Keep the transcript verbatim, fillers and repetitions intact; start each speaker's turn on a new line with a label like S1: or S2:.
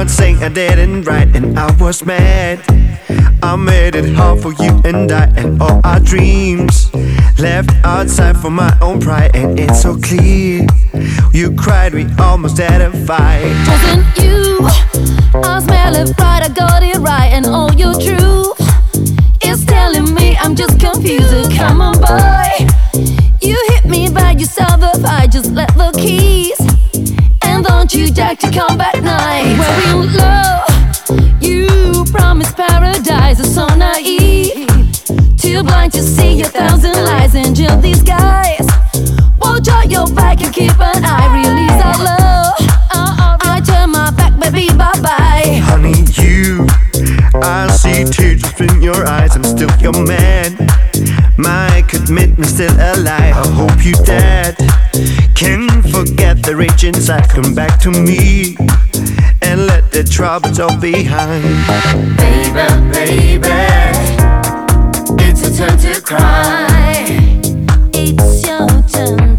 S1: not saying I didn't right, and I was mad. I made it hard for you and I, and all our dreams left outside for my own pride. And it's so clear, you cried, we almost had a fight.
S2: Wasn't you? I smell it right, I got it right, and all your truth is telling me I'm just confused. Come on, boy, you hit me bad, you saw the fight. Just let the keys, and don't you dare to come back night. Where we in love, you promised paradise. It's so naive, too blind to see a thousand lies. And just these guys watch out your back and keep an eye. Release our love, uh-uh, I turn my back, baby, bye-bye.
S1: Honey, you, I see teardrops in your eyes. I'm still your man, my commitment's still alive. I hope you dad can forget the rage inside. Come back to me and let the troubles all behind.
S2: Baby, baby, it's a turn to cry. It's your turn.